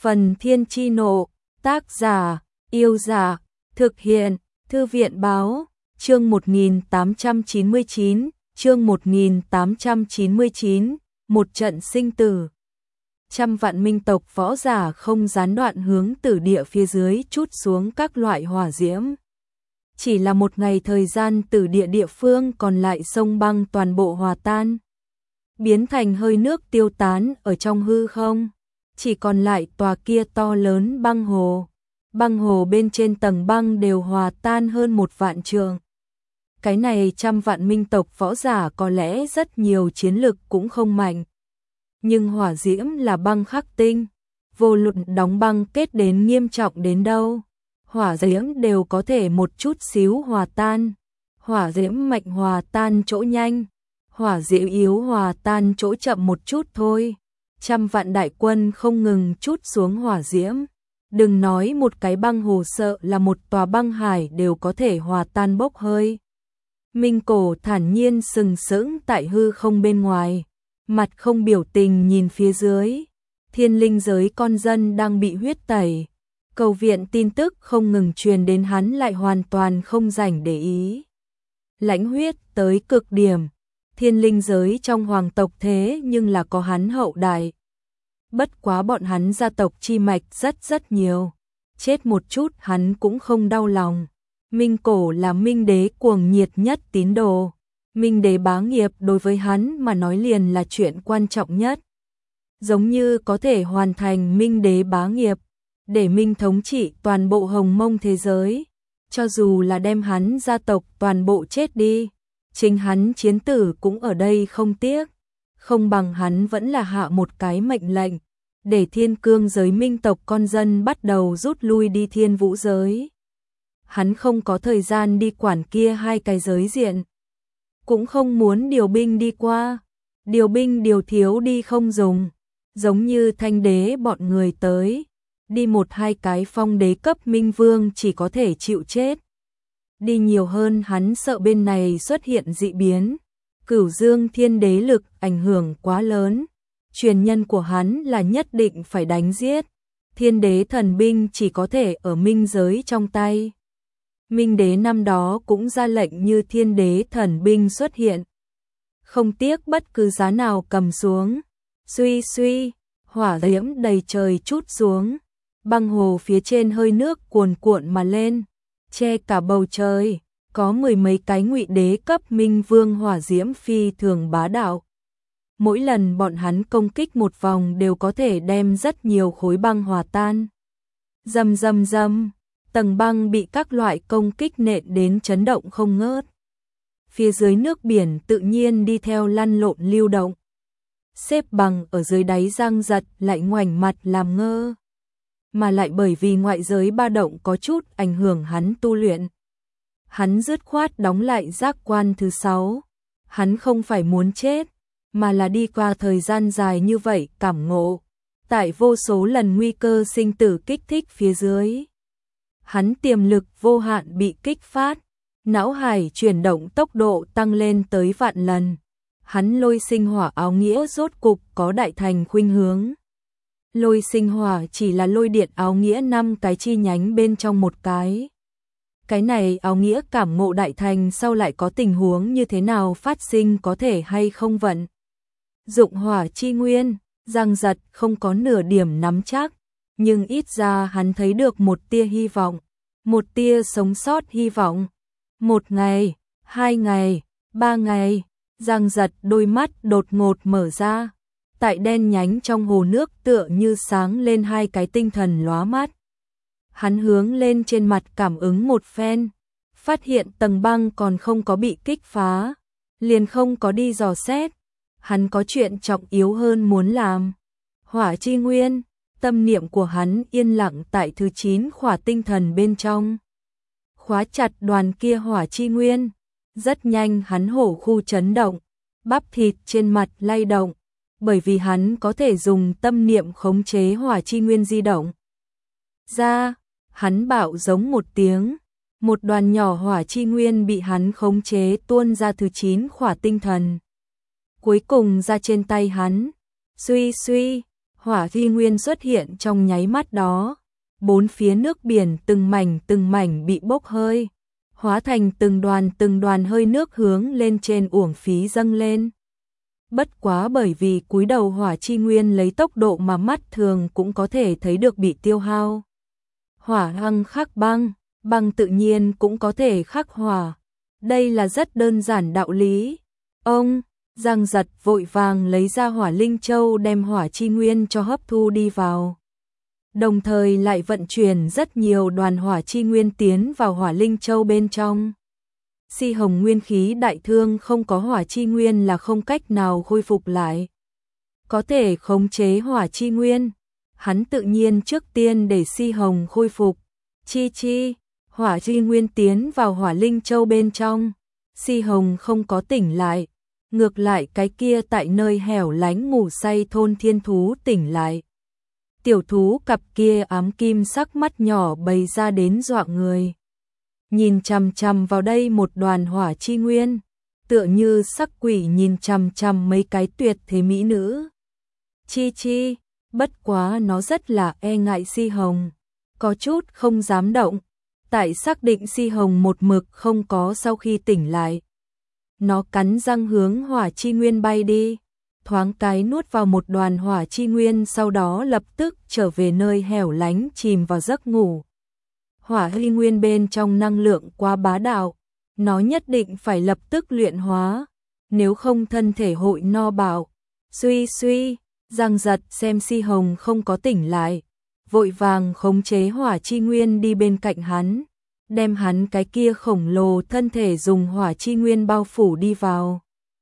Phần Thiên Chi Nộ, tác giả, Yêu Giả, thực hiện, Thư viện Báo, chương 1899, chương 1899, một trận sinh tử. Trăm vạn minh tộc võ giả không gián đoạn hướng từ địa phía dưới trút xuống các loại hỏa diễm. Chỉ là một ngày thời gian từ địa phương còn lại sông băng toàn bộ hòa tan, biến thành hơi nước tiêu tán ở trong hư không. Chỉ còn lại tòa kia to lớn băng hồ. Băng hồ bên trên tầng băng đều hòa tan hơn 1 vạn trượng. Cái này trăm vạn minh tộc võ giả có lẽ rất nhiều chiến lực cũng không mạnh. Nhưng hỏa diễm là băng khắc tinh. Vô luận đóng băng kết đến nghiêm trọng đến đâu, hỏa diễm đều có thể một chút xíu hòa tan. Hỏa diễm mạnh hòa tan chỗ nhanh, hỏa diễm yếu hòa tan chỗ chậm một chút thôi. Trăm vạn đại quân không ngừng trút xuống hỏa diễm. Đừng nói một cái băng hồ, sợ là một tòa băng hải đều có thể hòa tan bốc hơi. Minh Cổ thản nhiên sừng sững tại hư không bên ngoài, mặt không biểu tình nhìn phía dưới. Thiên linh giới con dân đang bị huyết tẩy. Cầu viện tin tức không ngừng truyền đến, hắn lại hoàn toàn không rảnh để ý. Lãnh huyết tới cực điểm. Thiên linh giới trong hoàng tộc thế nhưng là có hắn hậu đại. Bất quá bọn hắn gia tộc chi mạch rất nhiều. Chết một chút hắn cũng không đau lòng. Minh Cổ là Minh Đế cuồng nhiệt nhất tín đồ. Minh Đế bá nghiệp đối với hắn mà nói liền là chuyện quan trọng nhất. Giống như có thể hoàn thành Minh Đế bá nghiệp, để Minh thống trị toàn bộ Hồng Mông thế giới. Cho dù là đem hắn gia tộc toàn bộ chết đi, chính hắn chiến tử cũng ở đây không tiếc. Không bằng hắn vẫn là hạ một cái mệnh lệnh, để Thiên Cương giới minh tộc con dân bắt đầu rút lui đi Thiên Vũ giới. Hắn không có thời gian đi quản kia hai cái giới diện, cũng không muốn điều binh đi qua. Điều binh điều thiếu đi không dùng, giống như Thanh Đế bọn người tới, đi 1-2 cái phong đế cấp minh vương chỉ có thể chịu chết. Đi nhiều hơn hắn sợ bên này xuất hiện dị biến. Cửu Dương Thiên Đế lực ảnh hưởng quá lớn, truyền nhân của hắn là nhất định phải đánh giết. Thiên Đế thần binh chỉ có thể ở minh giới trong tay. Minh Đế năm đó cũng ra lệnh như Thiên Đế thần binh xuất hiện, không tiếc bất cứ giá nào cầm xuống. Suy, hỏa diễm đầy trời trút xuống. Băng hồ phía trên hơi nước cuồn cuộn mà lên, che cả bầu trời. Có 10 mấy cái ngụy đế cấp minh vương hỏa diễm phi thường bá đạo. Mỗi lần bọn hắn công kích một vòng đều có thể đem rất nhiều khối băng hòa tan. Rầm, tầng băng bị các loại công kích nện đến chấn động không ngớt. Phía dưới nước biển tự nhiên đi theo lăn lộn lưu động. Xếp bằng ở dưới đáy giang giật lại ngoảnh mặt làm ngơ. Mà lại bởi vì ngoại giới ba động có chút ảnh hưởng hắn tu luyện, hắn dứt khoát đóng lại giác quan thứ 6. Hắn không phải muốn chết, mà là đi qua thời gian dài như vậy cảm ngộ. Tại vô số lần nguy cơ sinh tử kích thích phía dưới, hắn tiềm lực vô hạn bị kích phát. Não hải chuyển động tốc độ tăng lên tới vạn lần. Hắn lôi sinh hỏa áo nghĩa rốt cục có đại thành khuynh hướng. Lôi sinh hỏa chỉ là lôi điện áo nghĩa 5 cái chi nhánh bên trong một cái. Cái này áo nghĩa cảm ngộ đại thành sau lại có tình huống như thế nào phát sinh, có thể hay không vận dụng hỏa chi nguyên. Giang giật không có nửa điểm nắm chắc, nhưng ít ra hắn thấy được một tia hy vọng, một tia sống sót hy vọng. 1 ngày, 2 ngày, 3 ngày, Giang giật đôi mắt đột ngột mở ra. Tại đen nhánh trong hồ nước tựa như sáng lên 2 cái tinh thần lóa mắt. Hắn hướng lên trên mặt cảm ứng một phen, phát hiện tầng băng còn không có bị kích phá, liền không có đi dò xét. Hắn có chuyện trọng yếu hơn muốn làm. Hỏa chi nguyên, tâm niệm của hắn yên lặng tại thứ 9 khỏa tinh thần bên trong, khóa chặt đoàn kia hỏa chi nguyên. Rất nhanh hắn hổ khu chấn động, bắp thịt trên mặt lay động, bởi vì hắn có thể dùng tâm niệm khống chế hỏa chi nguyên di động. Ra, hắn bạo giống một tiếng, một đoàn nhỏ hỏa chi nguyên bị hắn khống chế tuôn ra thứ 9 khỏa tinh thần. Cuối cùng ra trên tay hắn. Suy, Hỏa Thi Nguyên xuất hiện trong nháy mắt đó, bốn phía nước biển từng mảnh bị bốc hơi, hóa thành từng đoàn hơi nước hướng lên trên uổng phí dâng lên. Bất quá bởi vì cúi đầu hỏa chi nguyên lấy tốc độ mà mắt thường cũng có thể thấy được bị tiêu hao. Hỏa hăng khắc băng, băng tự nhiên cũng có thể khắc hỏa. Đây là rất đơn giản đạo lý. Ông Giang Giật vội vàng lấy ra Hỏa Linh Châu đem hỏa chi nguyên cho hấp thu đi vào. Đồng thời lại vận chuyển rất nhiều đoàn hỏa chi nguyên tiến vào Hỏa Linh Châu bên trong. Si Hồng nguyên khí đại thương không có hỏa chi nguyên là không cách nào khôi phục lại. Có thể khống chế hỏa chi nguyên, hắn tự nhiên trước tiên để Si Hồng khôi phục. Chi, hỏa chi nguyên tiến vào Hỏa Linh Châu bên trong. Si Hồng không có tỉnh lại, ngược lại cái kia tại nơi hẻo lánh ngủ say thôn thiên thú tỉnh lại. Tiểu thú cặp kia ám kim sắc mắt nhỏ bày ra đến dọa người. Nhìn chằm chằm vào đây một đoàn hỏa chi nguyên, tựa như sắc quỷ nhìn chằm chằm mấy cái tuyệt thế mỹ nữ. Chi, bất quá nó rất là e ngại Si Hồng, có chút không dám động, tại xác định Si Hồng một mực không có sau khi tỉnh lại. Nó cắn răng hướng hỏa chi nguyên bay đi, thoáng cái nuốt vào một đoàn hỏa chi nguyên, sau đó lập tức trở về nơi hẻo lánh chìm vào giấc ngủ. Hỏa hy nguyên bên trong năng lượng quá bá đạo, nó nhất định phải lập tức luyện hóa, nếu không thân thể hội no bạo. Suy, Giang Giật xem Si Hồng không có tỉnh lại, vội vàng khống chế hỏa chi nguyên đi bên cạnh hắn, đem hắn cái kia khổng lồ thân thể dùng hỏa chi nguyên bao phủ đi vào.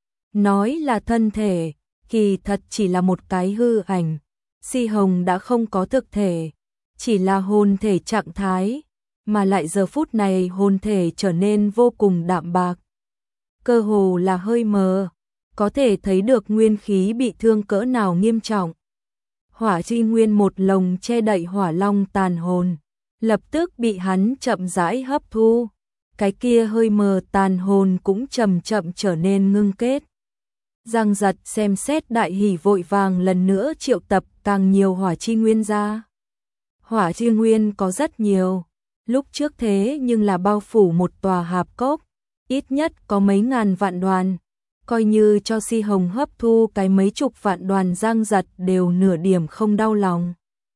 Nói là thân thể, kỳ thật chỉ là một cái hư ảnh. Si Hồng đã không có thực thể, chỉ là hồn thể trạng thái, mà lại giờ phút này hồn thể trở nên vô cùng đạm bạc. Cơ hồ là hơi mờ, có thể thấy được nguyên khí bị thương cỡ nào nghiêm trọng. Hỏa chi nguyên một lồng che đậy hỏa long tàn hồn, lập tức bị hắn chậm rãi hấp thu. Cái kia hơi mờ tàn hồn cũng chậm chậm trở nên ngưng kết. Giang Giật xem xét đại hỉ, vội vàng lần nữa triệu tập càng nhiều hỏa chi nguyên ra. Hỏa chi nguyên có rất nhiều, lúc trước thế nhưng là bao phủ một tòa hạp cốc, ít nhất có mấy ngàn vạn đoàn, coi như cho Si Hồng hấp thu cái mấy chục vạn đoàn, Giang Giật đều nửa điểm không đau lòng.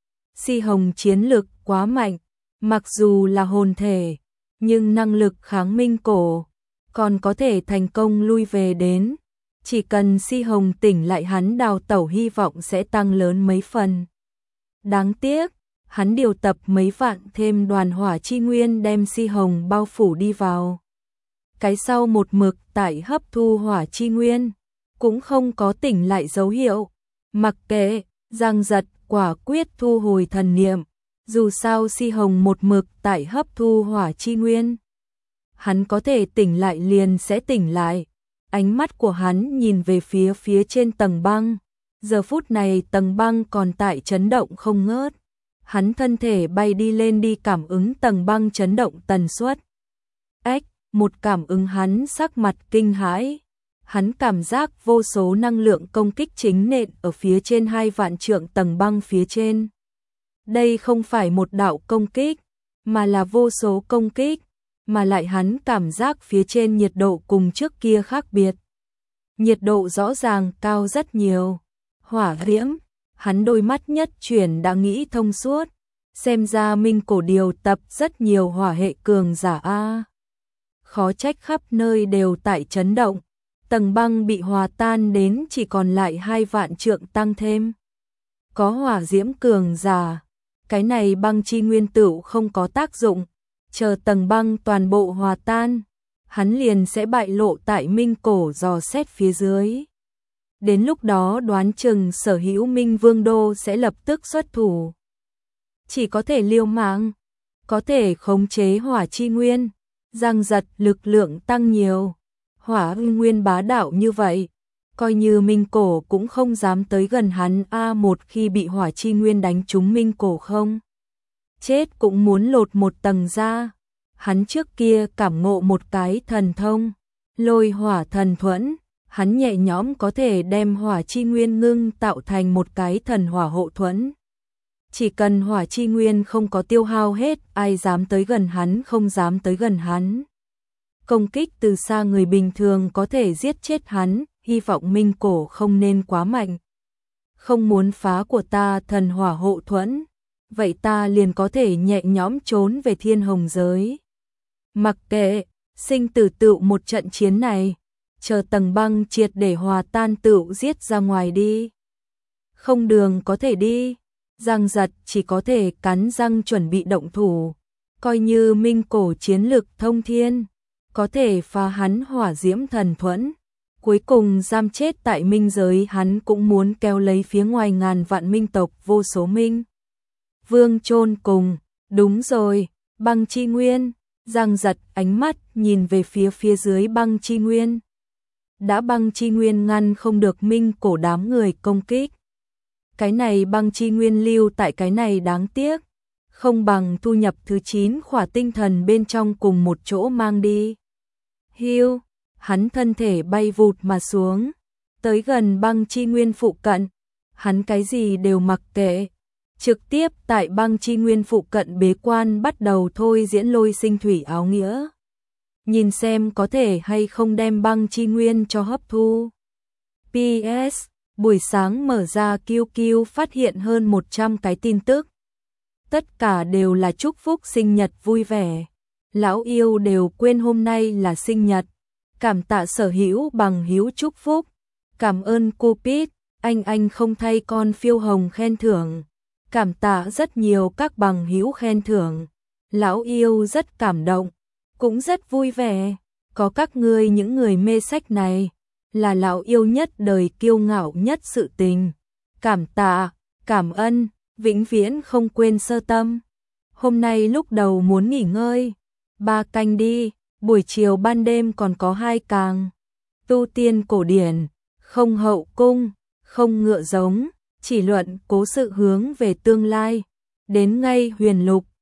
Si Hồng chiến lực quá mạnh, mặc dù là hồn thể, nhưng năng lực kháng minh cổ, còn có thể thành công lui về đến. Chỉ cần Si Hồng tỉnh lại, hắn đào tẩu hy vọng sẽ tăng lớn mấy phần. Đáng tiếc, hắn điều tập mấy vạn thêm đoàn hỏa chi nguyên đem Si Hồng bao phủ đi vào. Cái sau một mực tại hấp thu hỏa chi nguyên, cũng không có tỉnh lại dấu hiệu. Mặc kệ, Giang Giật quả quyết thu hồi thần niệm, dù sao Si Hồng một mực tại hấp thu hỏa chi nguyên. Hắn có thể tỉnh lại liền sẽ tỉnh lại. Ánh mắt của hắn nhìn về phía trên tầng băng. Giờ phút này tầng băng còn tại chấn động không ngớt. Hắn thân thể bay đi lên đi cảm ứng tầng băng chấn động tần suất. Một cảm ứng hắn sắc mặt kinh hãi. Hắn cảm giác vô số năng lượng công kích chính nện ở phía trên 2 vạn trượng tầng băng phía trên. Đây không phải một đạo công kích, mà là vô số công kích. Mà lại hắn cảm giác phía trên nhiệt độ cùng trước kia khác biệt. Nhiệt độ rõ ràng cao rất nhiều. Hỏa diễm, hắn đôi mắt nhất chuyển đã nghĩ thông suốt. Xem ra Minh Cổ điều tập rất nhiều hỏa hệ cường giả a. Khó trách khắp nơi đều tại chấn động. Tầng băng bị hòa tan đến chỉ còn lại 2 vạn trượng tăng thêm. Có hỏa diễm cường giả, cái này băng chi nguyên tựu không có tác dụng. Chờ tầng băng toàn bộ hòa tan, hắn liền sẽ bại lộ tại Minh Cổ dò xét phía dưới. Đến lúc đó đoán chừng sở hữu Minh Vương Đô sẽ lập tức xuất thủ. Chỉ có thể liều mạng, có thể khống chế hỏa chi nguyên. Giang Giật lực lượng tăng nhiều, hỏa nguyên bá đạo như vậy, coi như Minh Cổ cũng không dám tới gần hắn. Một khi bị hỏa chi nguyên đánh trúng Minh Cổ không chết cũng muốn lột một tầng ra. Hắn trước kia cảm ngộ một cái thần thông, Lôi Hỏa Thần Thuẫn, hắn nhẹ nhõm có thể đem hỏa chi nguyên ngưng tạo thành một cái thần hỏa hộ thuẫn. Chỉ cần hỏa chi nguyên không có tiêu hao hết, ai dám tới gần hắn không dám tới gần hắn. Công kích từ xa người bình thường có thể giết chết hắn, hy vọng Minh Cổ không nên quá mạnh. Không muốn phá của ta thần hỏa hộ thuẫn, vậy ta liền có thể nhẹ nhõm trốn về thiên hồng giới. Mặc kệ, sinh tử tựu một trận chiến này, chờ tầng băng triệt để hòa tan tựu giết ra ngoài đi. Không đường có thể đi, Giang Giật chỉ có thể cắn răng chuẩn bị động thủ, coi như Minh Cổ chiến lực thông thiên, có thể phá hắn hỏa diễm thần thuẫn. Cuối cùng giam chết tại minh giới, hắn cũng muốn kéo lấy phía ngoài ngàn vạn minh tộc vô số minh vương chôn cùng. Đúng rồi, băng chi nguyên. Giang Giật ánh mắt nhìn về phía dưới băng chi nguyên. Đã băng chi nguyên ngăn không được Minh Cổ đám người công kích. Cái này băng chi nguyên lưu tại cái này đáng tiếc, không bằng thu nhập thứ 9 khỏa tinh thần bên trong cùng một chỗ mang đi. Hiu, hắn thân thể bay vụt mà xuống, tới gần băng chi nguyên phụ cận, hắn cái gì đều mặc kệ, trực tiếp tại băng chi nguyên phụ cận bế quan bắt đầu thôi diễn lôi sinh thủy áo nghĩa. Nhìn xem có thể hay không đem băng chi nguyên cho hấp thu. PS, buổi sáng mở ra QQ phát hiện hơn 100 cái tin tức. Tất cả đều là chúc phúc sinh nhật vui vẻ. Lão yêu đều quên hôm nay là sinh nhật. Cảm tạ sở hữu bằng hữu chúc phúc. Cảm ơn Cupid, anh không thay con phiêu hồng khen thưởng. Cảm tạ rất nhiều các bằng hữu khen thưởng. Lão yêu rất cảm động, cũng rất vui vẻ. Có các ngươi những người mê sách này, là lão yêu nhất đời kiêu ngạo nhất sự tình. Cảm tạ, cảm ơn, vĩnh viễn không quên sơ tâm. Hôm nay lúc đầu muốn nghỉ ngơi, 3 canh đi, buổi chiều ban đêm còn có 2 càng. Tu tiên cổ điển, không hậu cung, không ngựa giống, chỉ luận cố sự hướng về tương lai. Đến ngay huyền lục,